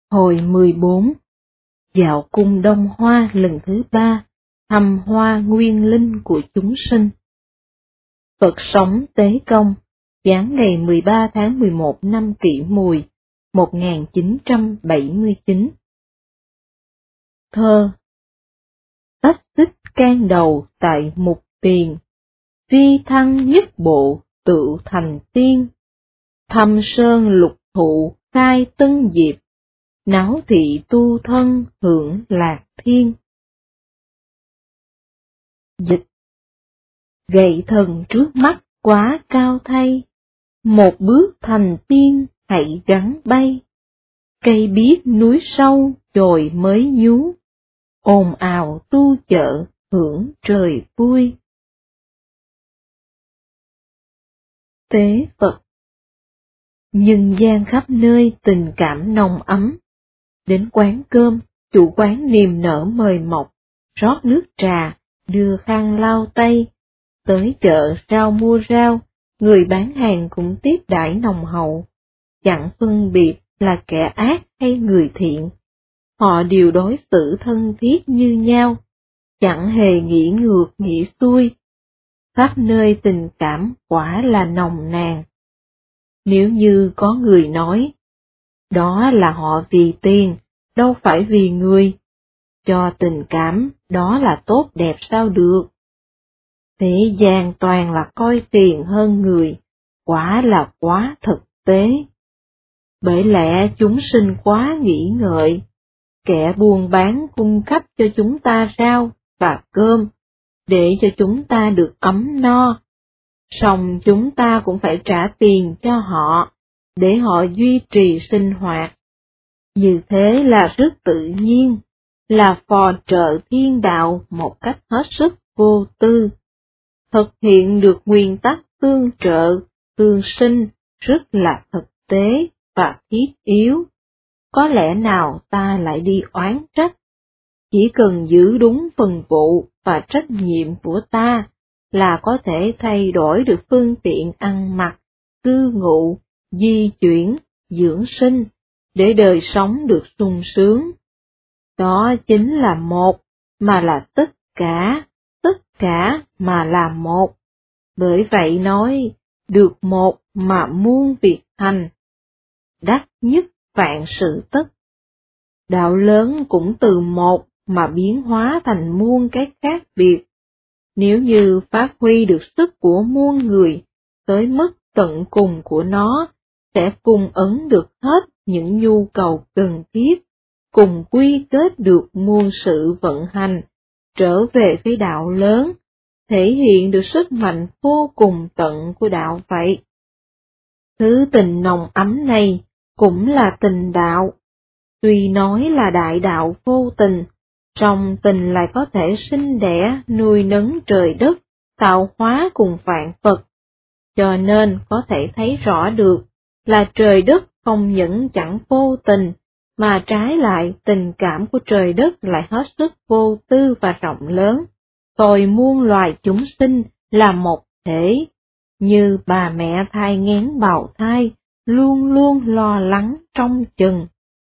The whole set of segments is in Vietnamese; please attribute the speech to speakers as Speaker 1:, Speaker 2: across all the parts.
Speaker 1: Hồi 14. Dạo cung Đông Hoa lần thứ 3, thăm hoa nguyên linh của chúng sinh. Phật sống Tế Công, giáng ngày 13 tháng 11 năm Kỷ Mùi, 1979. Thơ. Tách xích can đầu tại mục tiền, phi thăng nhất bộ tự thành tiên. Thâm sơn lục thụ khai tân diệp, náo thị tu thân hưởng lạc thiên. Dịch. Gậy thần trước mắt quá cao thay, một bước thành tiên hãy gắng bay. Cây biếc núi sâu chồi mới nhú, ồn ào tu chợ hưởng trời vui. Tế Phật. Nhân gian khắp nơi tình cảm nồng ấm. Đến quán cơm, chủ quán niềm nở mời mọc, rót nước trà, đưa khăn lau tay. Tới chợ rau mua rau, người bán hàng cũng tiếp đãi nồng hậu. Chẳng phân biệt là kẻ ác hay người thiện. Họ đều đối xử thân thiết như nhau, chẳng hề nghĩ ngược nghĩ xuôi. Khắp nơi tình cảm quả là nồng nàn. Nếu như có người nói, đó là họ vì tiền, đâu phải vì người, cho tình cảm đó là tốt đẹp sao được. Thế gian toàn là coi tiền hơn người, quả là quá thực tế. Bởi lẽ chúng sinh quá nghĩ ngợi, kẻ buôn bán cung cấp cho chúng ta rau và cơm, để cho chúng ta được ấm no. Song chúng ta cũng phải trả tiền cho họ, để họ duy trì sinh hoạt. Như thế là rất tự nhiên, là phò trợ thiên đạo một cách hết sức vô tư. Thực hiện được nguyên tắc tương trợ, tương sinh rất là thực tế và thiết yếu. Có lẽ nào ta lại đi oán trách? Chỉ cần giữ đúng phần vụ và trách nhiệm của ta là có thể thay đổi được phương tiện ăn mặc, cư ngụ, di chuyển, dưỡng sinh, để đời sống được sung sướng. Đó chính là một, mà là tất cả mà là một. Bởi vậy nói, được một mà muôn việc thành. Đắc nhất vạn sự tất. Đạo lớn cũng từ một mà biến hóa thành muôn cái khác biệt. Nếu như phát huy được sức của muôn người, tới mức tận cùng của nó, sẽ cung ứng được hết những nhu cầu cần thiết, cùng quy kết được muôn sự vận hành, trở về với đạo lớn, thể hiện được sức mạnh vô cùng tận của đạo vậy. Thứ tình nồng ấm này cũng là tình đạo. Tuy nói là đại đạo vô tình, song tình lại có thể sinh đẻ, nuôi nấng trời đất, tạo hóa cùng vạn vật. Cho nên có thể thấy rõ được là trời đất không những chẳng vô tình, mà trái lại tình cảm của trời đất lại hết sức vô tư và rộng lớn, coi muôn loài chúng sinh là một thể, như bà mẹ thai nghén bào thai, luôn luôn lo lắng trông chừng.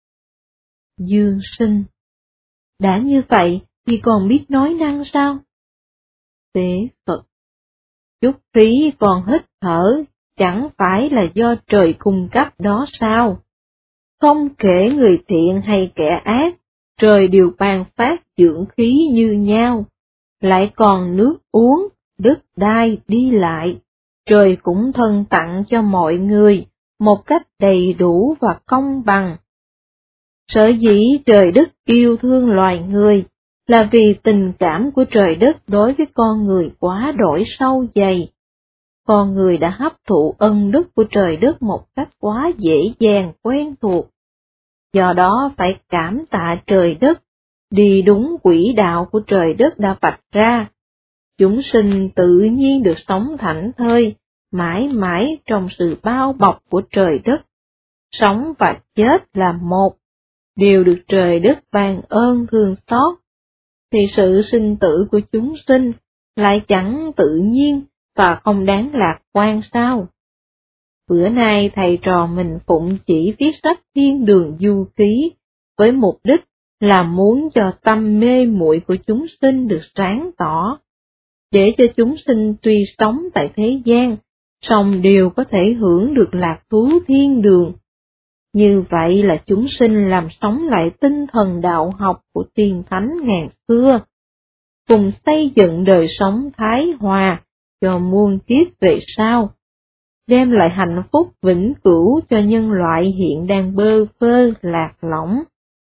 Speaker 1: Dương Sinh. Đã như vậy thì còn biết nói năng sao? Tế Phật. Chút khí còn hít thở, chẳng phải là do trời cung cấp đó sao? Không kể người thiện hay kẻ ác, trời đều ban phát dưỡng khí như nhau, lại còn nước uống, đất đai đi lại, trời cũng thân tặng cho mọi người một cách đầy đủ và công bằng. Sở dĩ trời đất yêu thương loài người là vì tình cảm của trời đất đối với con người quá đổi sâu dày. Con người đã hấp thụ ân đức của trời đất một cách quá dễ dàng quen thuộc. Do đó phải cảm tạ trời đất, đi đúng quỹ đạo của trời đất đã vạch ra. Chúng sinh tự nhiên được sống thảnh thơi, mãi mãi trong sự bao bọc của trời đất. Sống và chết là một, đều được trời đất ban ơn thương xót. Thì sự sinh tử của chúng sinh lại chẳng tự nhiên và không đáng lạc quan sao? Bữa nay thầy trò mình phụng chỉ viết sách Thiên Đường Du Ký với mục đích là muốn cho tâm mê muội của chúng sinh được sáng tỏ, để cho chúng sinh tuy sống tại thế gian, song đều có thể hưởng được lạc thú thiên đường. Như vậy là chúng sinh làm sống lại tinh thần đạo học của tiên thánh ngàn xưa, cùng xây dựng đời sống thái hòa cho muôn kiếp về sau, đem lại hạnh phúc vĩnh cửu cho nhân loại hiện đang bơ vơ lạc lõng.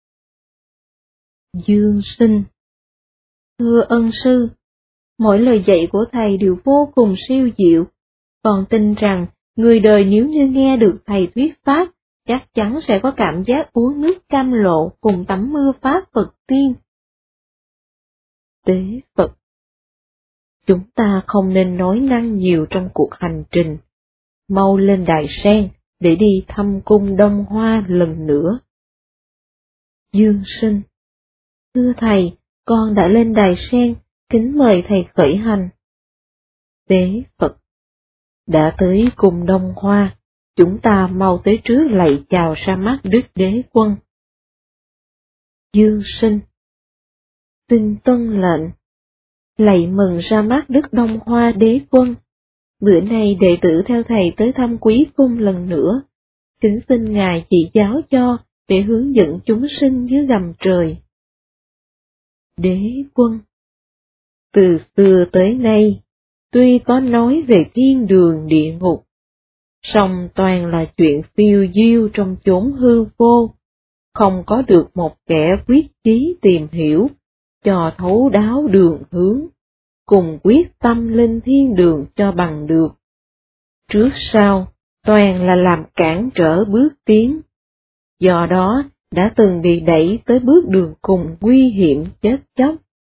Speaker 1: Dương Sinh: Thưa ân sư, mỗi lời dạy của thầy đều vô cùng siêu diệu, còn tin rằng người đời nếu như nghe được thầy thuyết pháp, chắc chắn sẽ có cảm giác uống nước cam lộ cùng tắm mưa pháp Phật tiên. Tế Phật: Chúng ta không nên nói năng nhiều trong cuộc hành trình, mau lên Đài Sen để đi thăm cung Đông Hoa lần nữa. Dương Sinh: Thưa thầy, con đã lên Đài Sen, kính mời thầy khởi hành. Tế Phật: Đã tới cung Đông Hoa, chúng ta mau tới trước lạy chào ra mắt Đức Đế Quân. Dương Sinh: Xin tuân lệnh. Lạy mừng ra mắt Đức Đông Hoa Đế Quân. Bữa nay đệ tử theo thầy tới thăm Quý Cung lần nữa, kính xin ngài chỉ giáo cho để hướng dẫn chúng sinh dưới gầm trời. Đế Quân: Từ xưa tới nay, tuy có nói về thiên đường địa ngục, song toàn là chuyện phiêu diêu trong chốn hư vô, không có được một kẻ quyết chí tìm hiểu, cho thấu đáo đường hướng, cùng quyết tâm lên thiên đường cho bằng được. Trước sau, toàn là làm cản trở bước tiến. Do đó, đã từng bị đẩy tới bước đường cùng nguy hiểm chết chóc.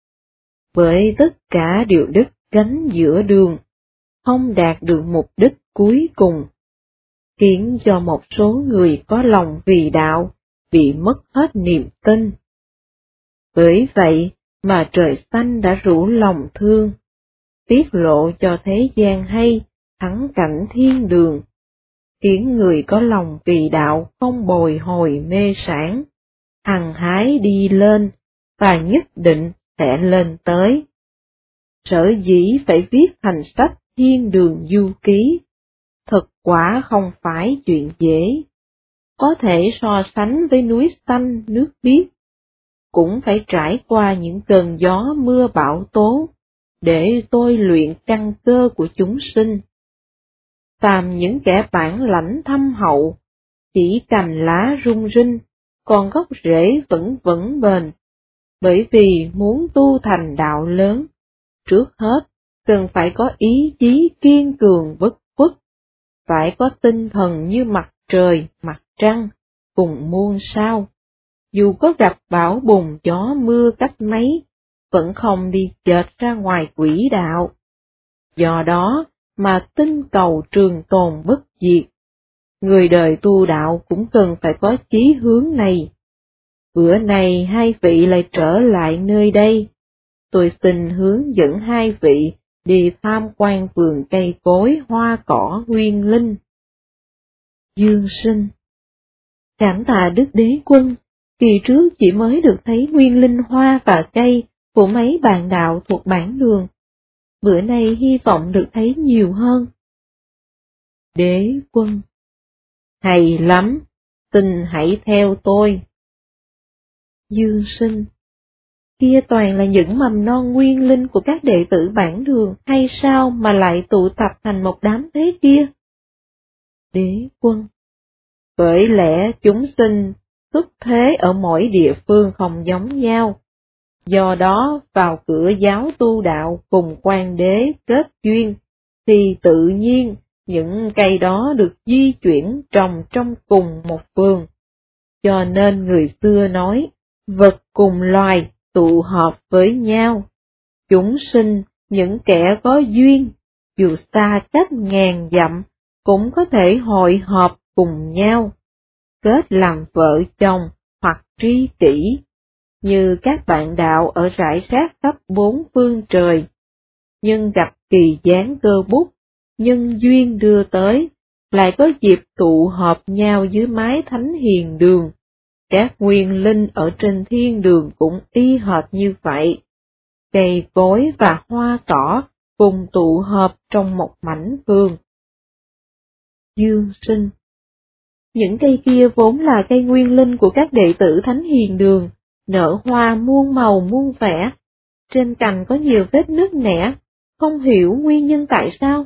Speaker 1: Bởi tất cả đều đứt gánh giữa đường, không đạt được mục đích cuối cùng, khiến cho một số người có lòng vì đạo bị mất hết niềm tin. Bởi vậy mà trời xanh đã rủ lòng thương, tiết lộ cho thế gian hay thắng cảnh thiên đường, khiến người có lòng vì đạo không bồi hồi mê sản, hăng hái đi lên và nhất định sẽ lên tới. Sở dĩ phải viết thành sách Thiên Đường Du Ký, thực quả không phải chuyện dễ, có thể so sánh với núi xanh nước biếc, cũng phải trải qua những cơn gió mưa bão tố, để tôi luyện căn cơ của chúng sinh. Phàm những kẻ bản lãnh thâm hậu, chỉ cành lá rung rinh, còn gốc rễ vẫn vững bền, bởi vì muốn tu thành đạo lớn, trước hết cần phải có ý chí kiên cường bất khuất, phải có tinh thần như mặt trời, mặt trăng, cùng muôn sao. Dù có gặp bão bùng gió mưa cách mấy, vẫn không đi chệch ra ngoài quỹ đạo. Do đó mà tinh cầu trường tồn bất diệt. Người đời tu đạo cũng cần phải có chí hướng này. Bữa này hai vị lại trở lại nơi đây. Tôi xin hướng dẫn hai vị đi tham quan vườn cây cối hoa cỏ nguyên linh. Dương Sinh: Cảm tạ Đức Đế Quân, kỳ trước chỉ mới được thấy nguyên linh hoa và cây của mấy bạn đạo thuộc bản đường. Bữa nay hy vọng được thấy nhiều hơn. Đế Quân: Hay lắm, xin hãy theo tôi. Dương Sinh: Kia toàn là những mầm non nguyên linh của các đệ tử bản đường, hay sao mà lại tụ tập thành một đám thế kia? Đế Quân: Bởi lẽ chúng sinh xuất thế ở mỗi địa phương không giống nhau. Do đó vào cửa giáo tu đạo cùng quan đế kết duyên, thì tự nhiên những cây đó được di chuyển trồng trong cùng một vườn. Cho nên người xưa nói, vật cùng loài tụ họp với nhau. Chúng sinh, những kẻ có duyên, dù xa cách ngàn dặm, cũng có thể hội họp cùng nhau, kết làm vợ chồng hoặc tri kỷ, như các bạn đạo ở rải rác khắp bốn phương trời. Nhưng gặp kỳ giáng cơ bút, nhân duyên đưa tới, lại có dịp tụ họp nhau dưới mái thánh hiền đường, Các nguyên linh ở trên thiên đường cũng y hệt như vậy. Cây cối và hoa cỏ cùng tụ hợp trong một mảnh vườn. Dương Sinh: những cây kia vốn là cây nguyên linh của các đệ tử Thánh Hiền Đường, nở hoa muôn màu muôn vẻ. Trên cành có nhiều vết nứt nẻ, không hiểu nguyên nhân tại sao.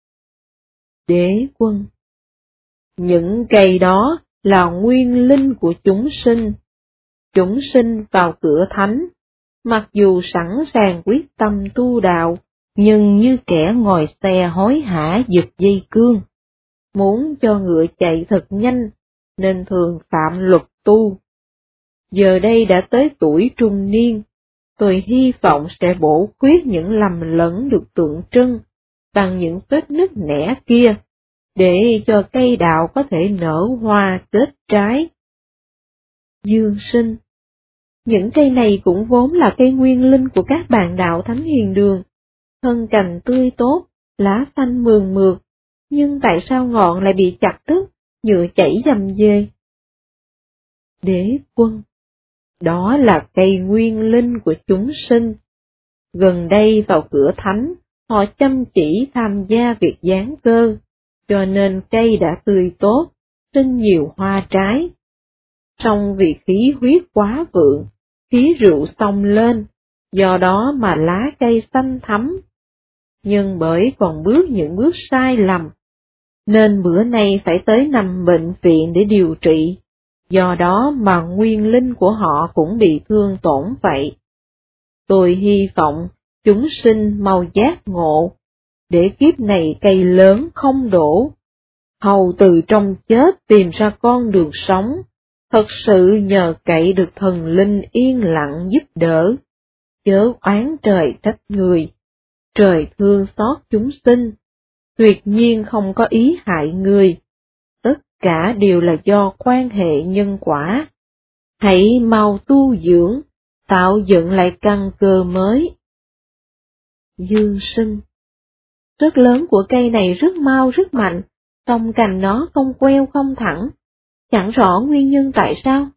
Speaker 1: Đế Quân: những cây đó là nguyên linh của chúng sinh. Chúng sinh vào cửa thánh, mặc dù sẵn sàng quyết tâm tu đạo, nhưng như kẻ ngồi xe hối hả giật dây cương. Muốn cho ngựa chạy thật nhanh, nên thường phạm luật tu. Giờ đây đã tới tuổi trung niên, tôi hy vọng sẽ bổ khuyết những lầm lẫn được tượng trưng bằng những vết nứt nẻ kia, để cho cây đạo có thể nở hoa kết trái. Dương Sinh: những cây này cũng vốn là cây nguyên linh của các bạn đạo Thánh Hiền Đường, thân cành tươi tốt, lá xanh mượt mượt, nhưng tại sao ngọn lại bị chặt đứt, nhựa chảy dầm dề? Đế Quân: đó là cây nguyên linh của chúng sinh. Gần đây vào cửa thánh, họ chăm chỉ tham gia việc giáng cơ, cho nên cây đã tươi tốt, sinh nhiều hoa trái. Song vì khí huyết quá vượng, khí rượu xông lên, do đó mà lá cây xanh thắm. Nhưng bởi còn bước những bước sai lầm, nên bữa nay phải tới nằm bệnh viện để điều trị, do đó mà nguyên linh của họ cũng bị thương tổn vậy. Tôi hy vọng chúng sinh mau giác ngộ, để kiếp này cây lớn không đổ, hầu từ trong chết tìm ra con đường sống, thật sự nhờ cậy được thần linh yên lặng giúp đỡ, chớ oán trời trách người. Trời thương xót chúng sinh, tuyệt nhiên không có ý hại người, tất cả đều là do quan hệ nhân quả. Hãy mau tu dưỡng, tạo dựng lại căn cơ mới. Dương Sinh: rất lớn của cây này rất mau rất mạnh, song cành nó không queo không thẳng, chẳng rõ nguyên nhân tại sao.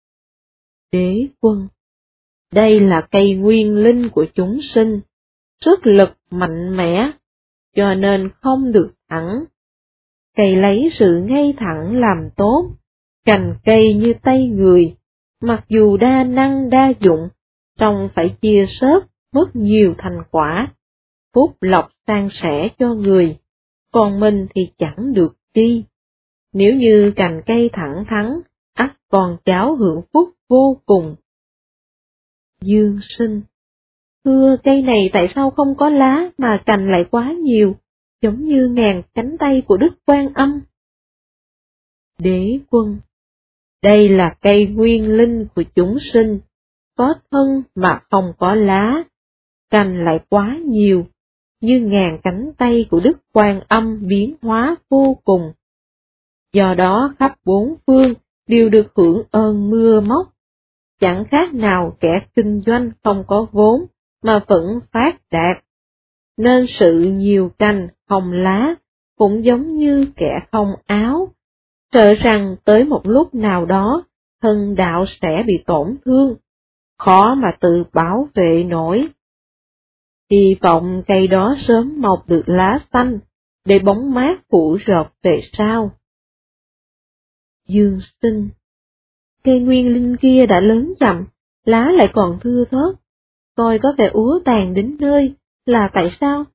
Speaker 1: Đế Quân: đây là cây nguyên linh của chúng sinh, sức lực mạnh mẽ, cho nên không được thẳng. Cây lấy sự ngay thẳng làm tốt, cành cây như tay người, mặc dù đa năng đa dụng, song phải chia sớt mất nhiều thành quả, phúc lộc san sẻ cho người, còn mình thì chẳng được chi. Nếu như cành cây thẳng thắn, ắt con cháu hưởng phúc vô cùng. Dương Sinh: thưa, cây này tại sao không có lá mà cành lại quá nhiều, giống như ngàn cánh tay của Đức Quan Âm? Đế Quân: đây là cây nguyên linh của chúng sinh, có thân mà không có lá, cành lại quá nhiều, như ngàn cánh tay của Đức Quan Âm biến hóa vô cùng. Do đó khắp bốn phương đều được hưởng ơn mưa móc, chẳng khác nào kẻ kinh doanh không có vốn mà vẫn phát đạt. Nên sự nhiều cành không lá cũng giống như kẻ không áo, sợ rằng tới một lúc nào đó thân đạo sẽ bị tổn thương, khó mà tự bảo vệ nổi. Hy vọng cây đó sớm mọc được lá xanh, để bóng mát phủ rợp về sau. Dương Sinh: cây nguyên linh kia đã lớn chậm, lá lại còn thưa thớt, coi có vẻ úa tàn đến nơi, là tại sao?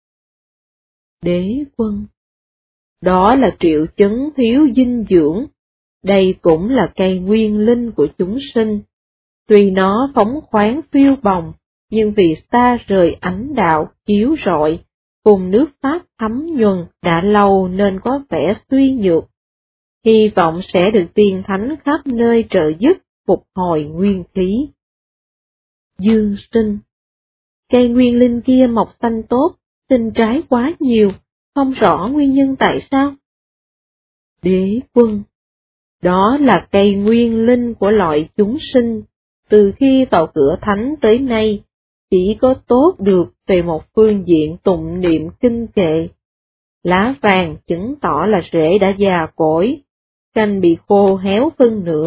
Speaker 1: Đế Quân: đó là triệu chứng thiếu dinh dưỡng, đây cũng là cây nguyên linh của chúng sinh. Tuy nó phóng khoáng phiêu bồng, nhưng vì xa rời ánh đạo chiếu rọi, cùng nước Pháp thấm nhuần đã lâu nên có vẻ suy nhược. Hy vọng sẽ được tiên thánh khắp nơi trợ giúp phục hồi nguyên khí. Dương Sinh: cây nguyên linh kia mọc xanh tốt, sinh trái quá nhiều, không rõ nguyên nhân tại sao. Đế Quân: đó là cây nguyên linh của loại chúng sinh, từ khi vào cửa thánh tới nay, chỉ có tốt được về một phương diện tụng niệm kinh kệ. Lá vàng chứng tỏ là rễ đã già cỗi, cành bị khô héo phân nửa,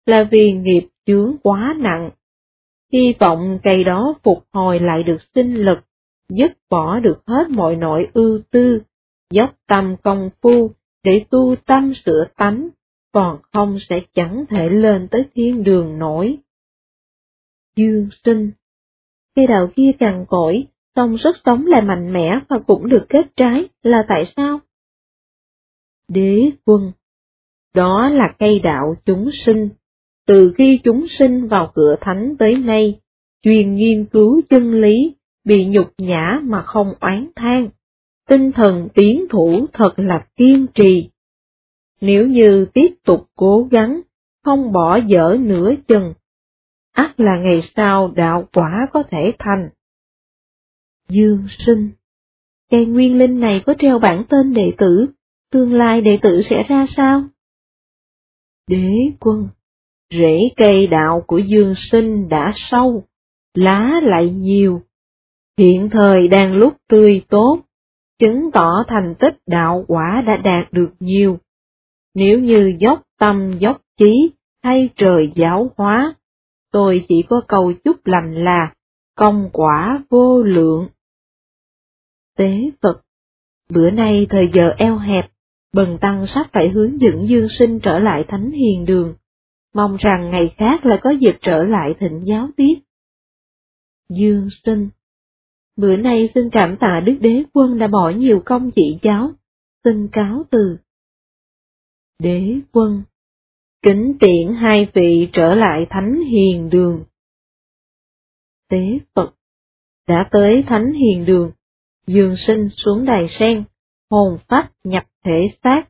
Speaker 1: là vì nghiệp chướng quá nặng. Hy vọng cây đó phục hồi lại được sinh lực, dứt bỏ được hết mọi nỗi ưu tư, dốc tâm công phu để tu tâm sửa tánh, còn không sẽ chẳng thể lên tới thiên đường nổi. Dương Sinh: cây đạo kia cằn cỗi, song sức sống lại mạnh mẽ và cũng được kết trái, là tại sao? Đế Quân: đó là cây đạo chúng sinh. Từ khi chúng sinh vào cửa thánh tới nay, chuyên nghiên cứu chân lý, bị nhục nhã mà không oán than. Tinh thần tiến thủ thật là kiên trì. Nếu như tiếp tục cố gắng, không bỏ dở nửa chừng, ắt là ngày sau đạo quả có thể thành. Dương Sinh: cây nguyên linh này có treo bản tên đệ tử, tương lai đệ tử sẽ ra sao? Đế Quân: rễ cây đạo của Dương Sinh đã sâu, lá lại nhiều, hiện thời đang lúc tươi tốt, chứng tỏ thành tích đạo quả đã đạt được nhiều. Nếu như dốc tâm dốc chí, thay trời giáo hóa, tôi chỉ có câu chúc lành là công quả vô lượng. Tế Phật: bữa nay thời giờ eo hẹp, bần tăng sắp phải hướng dẫn Dương Sinh trở lại Thánh Hiền Đường, mong rằng ngày khác lại có dịp trở lại thịnh giáo tiếp. Dương Sinh: bữa nay xin cảm tạ Đức Đế Quân đã bỏ nhiều công chỉ giáo, xin cáo từ. Đế Quân: kính tiễn hai vị trở lại Thánh Hiền Đường. Tế Phật: đã tới Thánh Hiền Đường, Dương Sinh xuống đài sen, hồn phách nhập thể xác.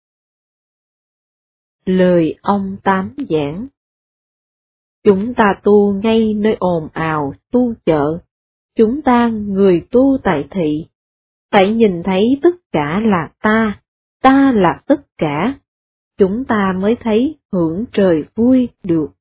Speaker 1: Lời ông Tám giảng: chúng ta tu ngay nơi ồn ào tu chợ, chúng ta người tu tại thị, phải nhìn thấy tất cả là ta là tất cả, chúng ta mới thấy hưởng trời vui được.